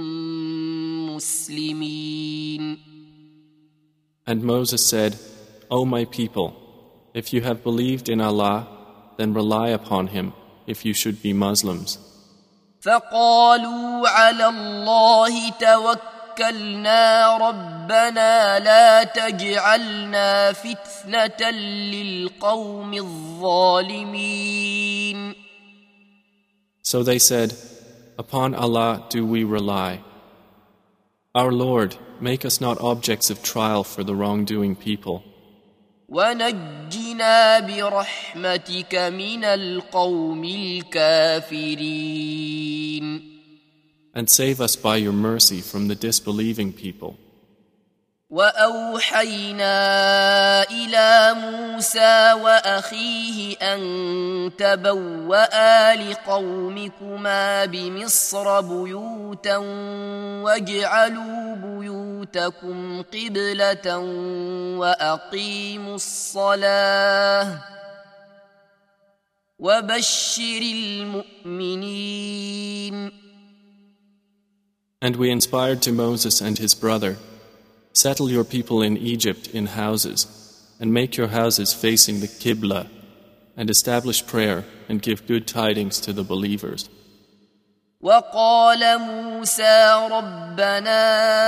مسلمين. And Moses said, "O my people, if you have believed in Allah, then rely upon Him if you should be Muslims." فقالوا على الله توكلنا ربنا لا تجعلنا فتنة للقوم الظالمين. So they said, Upon Allah do we rely. Our Lord, make us not objects of trial for the wrongdoing people. ونجنا برحمتك من القوم الكافرين. And save us by your mercy from the disbelieving people. وأوحينا إلى موسى وأخيه أن تبوأ لقومكما بمصر بيوتا واجعلوا بيوتكم قبلة وأقيموا الصلاة وبشر المؤمنين. And we inspired to Moses and his brother, Settle your people in Egypt in houses, and make your houses facing the Qibla, and establish prayer and give good tidings to the believers. وقال موسى ربنا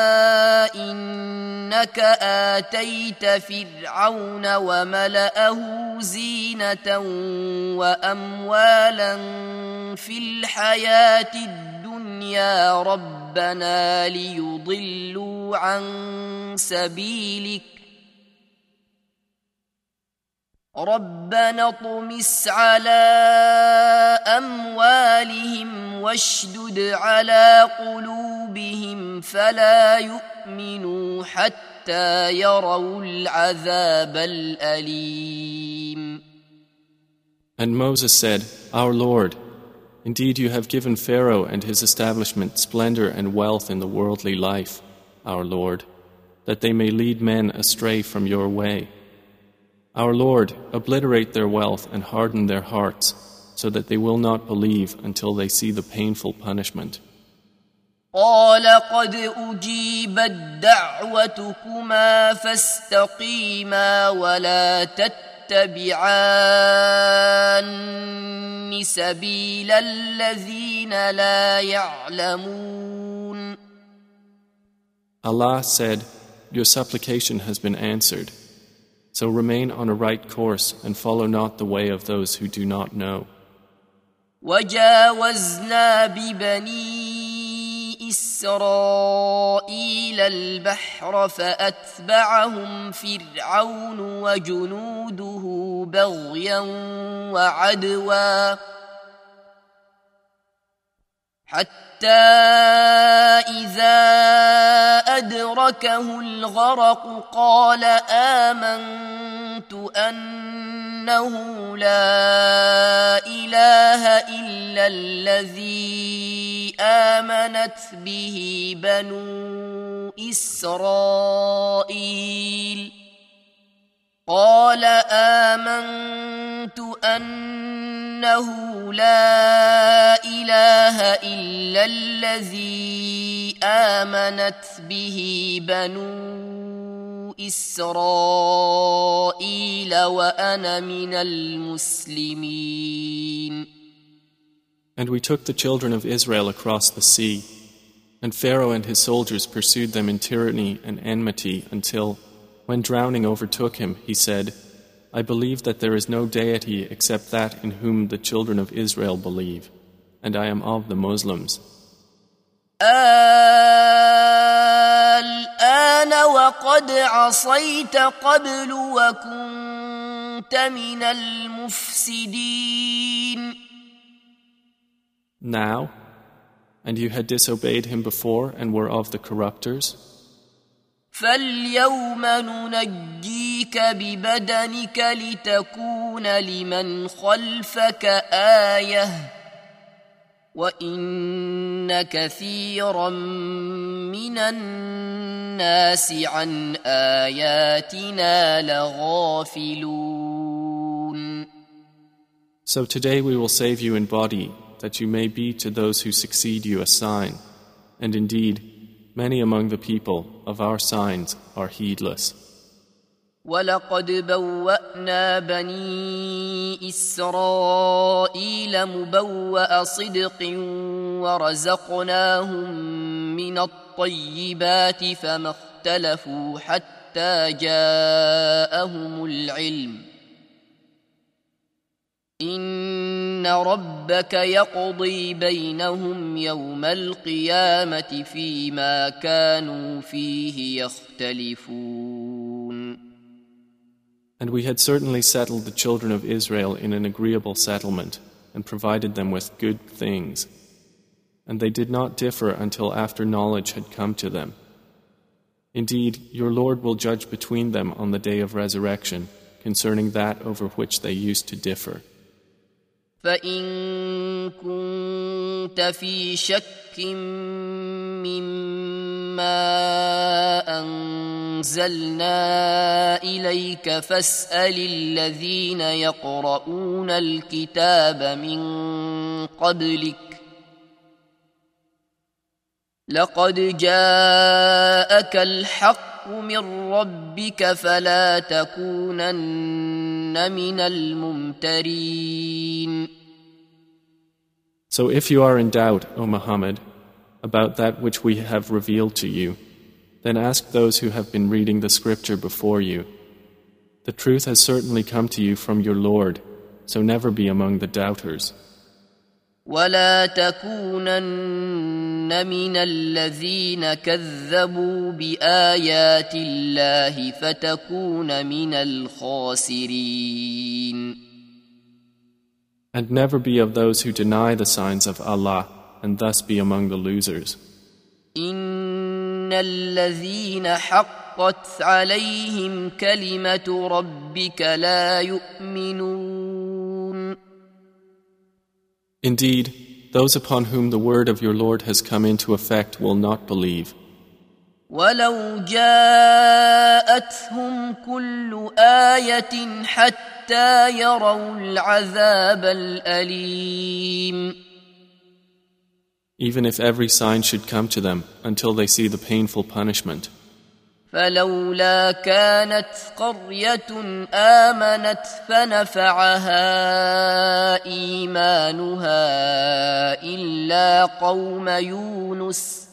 إنك آتيت فرعون وملأه زينة وأموالا في الحياة الدنيا ربنا ليضلوا عن سبيلك ربنا اطمس على أموالهم واشدد على قلوبهم فلا يؤمنوا حتى يروا العذاب الأليم. And Moses said, Our Lord, indeed you have given Pharaoh and his establishment splendor and wealth in the worldly life, our Lord, that they may lead men astray from your way. Our Lord, obliterate their wealth and harden their hearts, so that they will not believe until they see the painful punishment. قال قد أجيبت دعوتكما فاستقيما ولا تتبعان سبيل الذين لا يعلمون. Allah said, Your supplication has been answered. So remain on a right course and follow not the way of those who do not know. وجاوزنا ببني إسرائيل البحر فأتبعهم فرعون وجنوده بغيا وعدوا حتى إذا أدركه الغرق قال آمنت أنه لا إله إلا الذي آمنت به بنو إسرائيل قال آمنت أنه لا إله إلا الذي آمنت به بنو إسرائيل وأنا من المسلمين. And we took the children of Israel across the sea, and Pharaoh and his soldiers pursued them in tyranny and enmity until, when drowning overtook him, he said, I believe that there is no deity except that in whom the children of Israel believe, and I am of the Muslims. الآن وقد عصيت قبل وكنت من المفسدين. Now, and you had disobeyed him before and were of the corruptors. فاليوم ننجيك ببدنك لتكون لمن خلفك آية وإن كثيرا من الناس عن آياتنا لغافلون. So today we will save you in body, that you may be to those who succeed you a sign, and indeed, many among the people of our signs are heedless. ولقد بوأنا بني إسرائيل مبوأ صدق ورزقناهم من الطيبات فما اختلفوا حتى جاءهم العلم إن ربك يقضي بينهم يوم القيامة فيما كانوا فيه يختلفون. And we had certainly settled the children of Israel in an agreeable settlement and provided them with good things. And they did not differ until after knowledge had come to them. Indeed, your Lord will judge between them on the day of resurrection concerning that over which they used to differ. فإن كنت في شك مما أنزلنا إليك فاسأل الذين يقرؤون الكتاب من قبلك لقد جاءك الحق من ربك فلا تكونن من الممترين. So if you are in doubt, O Muhammad, about that which we have revealed to you, then ask those who have been reading the scripture before you. The truth has certainly come to you from your Lord, so never be among the doubters. ولا تكونن من الذين كذبوا بآيات الله فتكون من الخاسرين. And never be of those who deny the signs of Allah and thus be among the losers. إن الذين حقت عليهم كلمة ربك لا يؤمنون. Indeed, those upon whom the word of your Lord has come into effect will not believe. ولو جاءتهم كل آية حتى يروا العذاب الأليم. Even if every sign should come to them until they see the painful punishment. فلولا كانت قرية آمنت فنفعها إيمانها إلا قوم يونس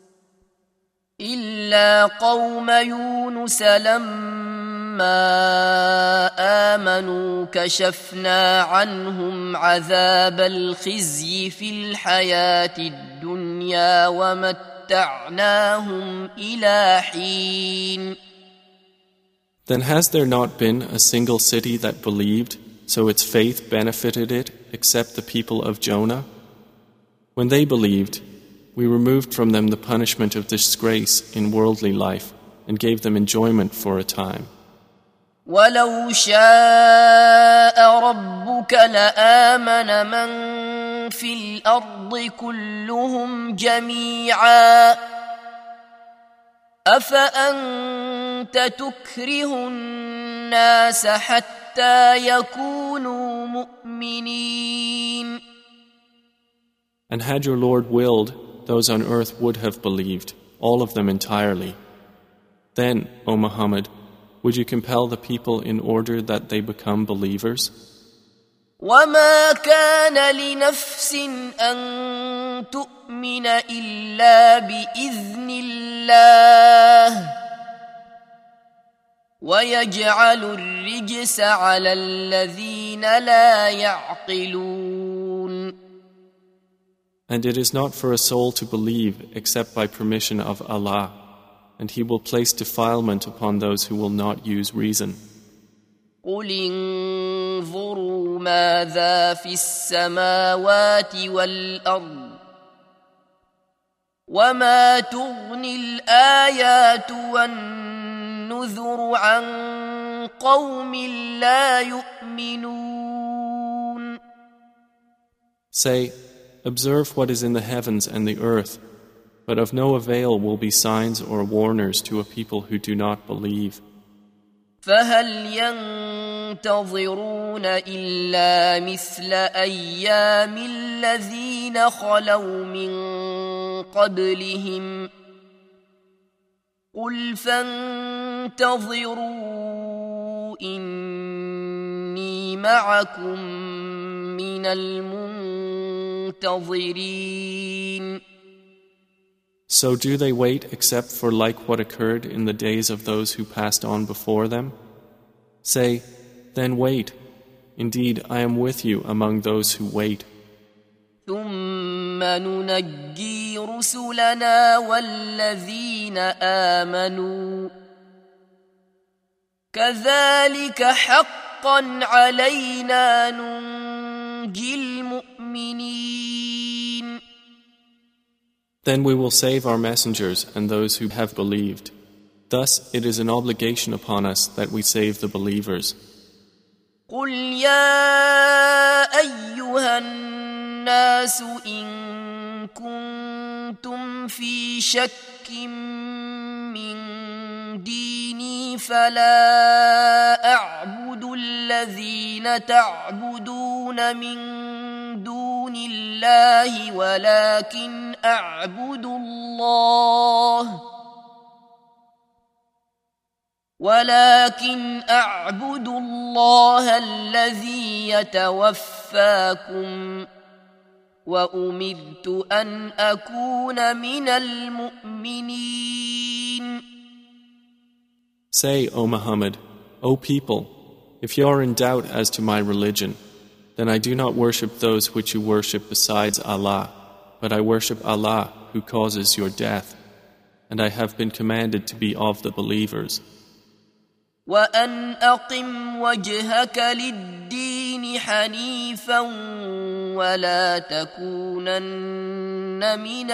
إلا قوم يونس لما آمنوا كشفنا عنهم عذاب الخزي في الحياة الدنيا ومتعناهم إلى حين. Then has there not been a single city that believed, so its faith benefited it, except the people of Jonah? When they believed, we removed from them the punishment of disgrace in worldly life and gave them enjoyment for a time. ولو شاء ربك لآمن من في الأرض كلهم جميعا أفأنت تكره الناس حتى يكونوا مؤمنين. And had your Lord willed, those on earth would have believed, all of them entirely. Then, O Muhammad, would you compel the people in order that they become believers? وما كان لنفس أن تؤمن إلا بإذن الله ويجعل الرجس على الذين لا يعقلون. And it is not for a soul to believe except by permission of Allah, and He will place defilement upon those who will not use reason. قل انظروا ماذا في السماوات والأرض وما تغني الآيات والنذر عن قوم لا يؤمنون. Say, observe what is in the heavens and the earth, but of no avail will be signs or warners to a people who do not believe. فهل ينتظرون إلا مثل أيام الذين خلوا من قبلهم قل فانتظروا إني معكم من المنتظرين. So do they wait except for like what occurred in the days of those who passed on before them? Say, then wait. Indeed, I am with you among those who wait. ثم ننجي رسلنا والذين آمنوا كذلك حقا علينا ننجي المؤمنين. Then we will save our messengers and those who have believed. Thus it is an obligation upon us that we save the believers. قل يا أيها الناس إن كنتم في شك من ديني فلا أعبد الذين تعبدون من دون الله ولكن أعبد الله ولكن أعبد الله الذي يتوفاكم وأمرت أن أكون من المؤمنين. Say, O Muhammad, O people, if you are in doubt as to my religion, then I do not worship those which you worship besides Allah, but I worship Allah who causes your death, and I have been commanded to be of the believers. وأن أقم وجهك للدين حنيفا ولا تكونن من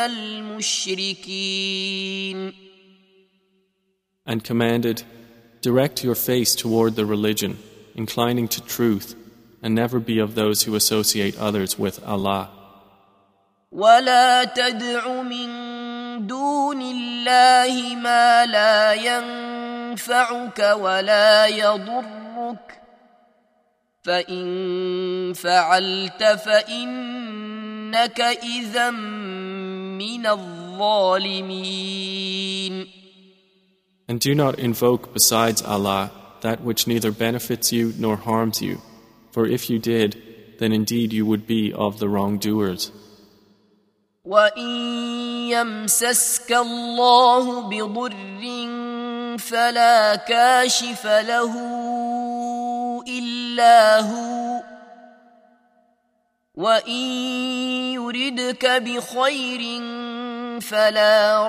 المشركين. And commanded, direct your face toward the religion, inclining to truth, and never be of those who associate others with Allah. ولا تدع من دون الله ما لا ينفعك ولا يضرك فإن فعلت فإنك إذا من الظالمين. And do not invoke besides Allah that which neither benefits you nor harms you, for if you did, then indeed you would be of the wrongdoers. وَإِن يَمْسَسْكَ اللَّهُ بِضُرٍّ فَلَا كَاشِفَ لَهُ إِلَّا هُوَ وَإِن يُرِدْكَ بِخَيْرٍ فَلَا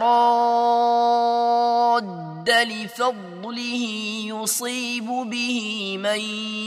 رَادَّ لِفَضْلِهِ يُصِيبُ بِهِ مَن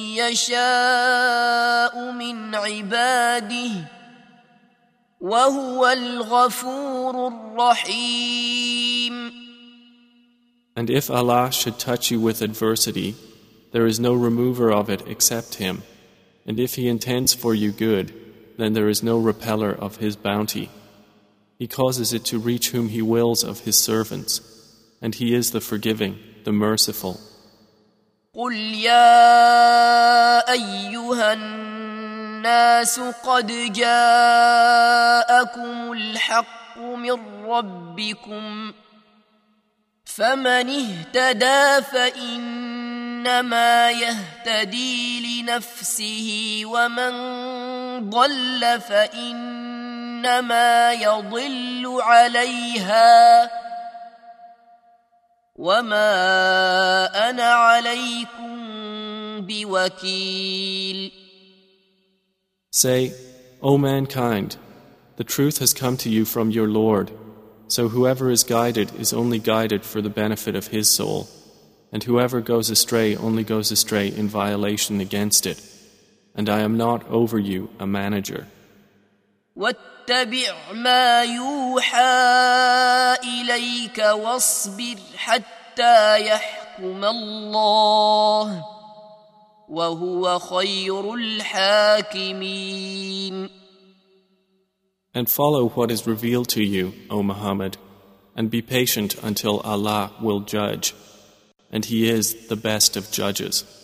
يَشَاءُ مِنْ عِبَادِهِ وَهُوَ الْغَفُورُ الرَّحِيمُ. And if Allah should touch you with adversity, there is no remover of it except Him. And if He intends for you good, then there is no repeller of His bounty. He causes it to reach whom He wills of His servants, and He is the forgiving, the merciful. قُلْ يَا أَيُّهَا النَّاسُ قَدْ جَاءَكُمُ الْحَقُّ مِنْ رَبِّكُمْ فَمَنِ اهْتَدَى فَإِنَّمَا يَهْتَدِي لِنَفْسِهِ وَمَنْ ضَلَّ فَإِنَّمَا يَضِلُّ عَلَيْهَا وَمَا أَنَا عَلَيْكُمْ بِوَكِيلٍ. Say, O mankind, the truth has come to you from your Lord, so whoever is guided is only guided for the benefit of his soul, and whoever goes astray only goes astray in violation against it, and I am not over you a manager. واتبع ما يوحى إليك واصبر حتى يحكم الله وهو خير الحاكمين. And follow what is revealed to you, O Muhammad, and be patient until Allah will judge, and He is the best of judges.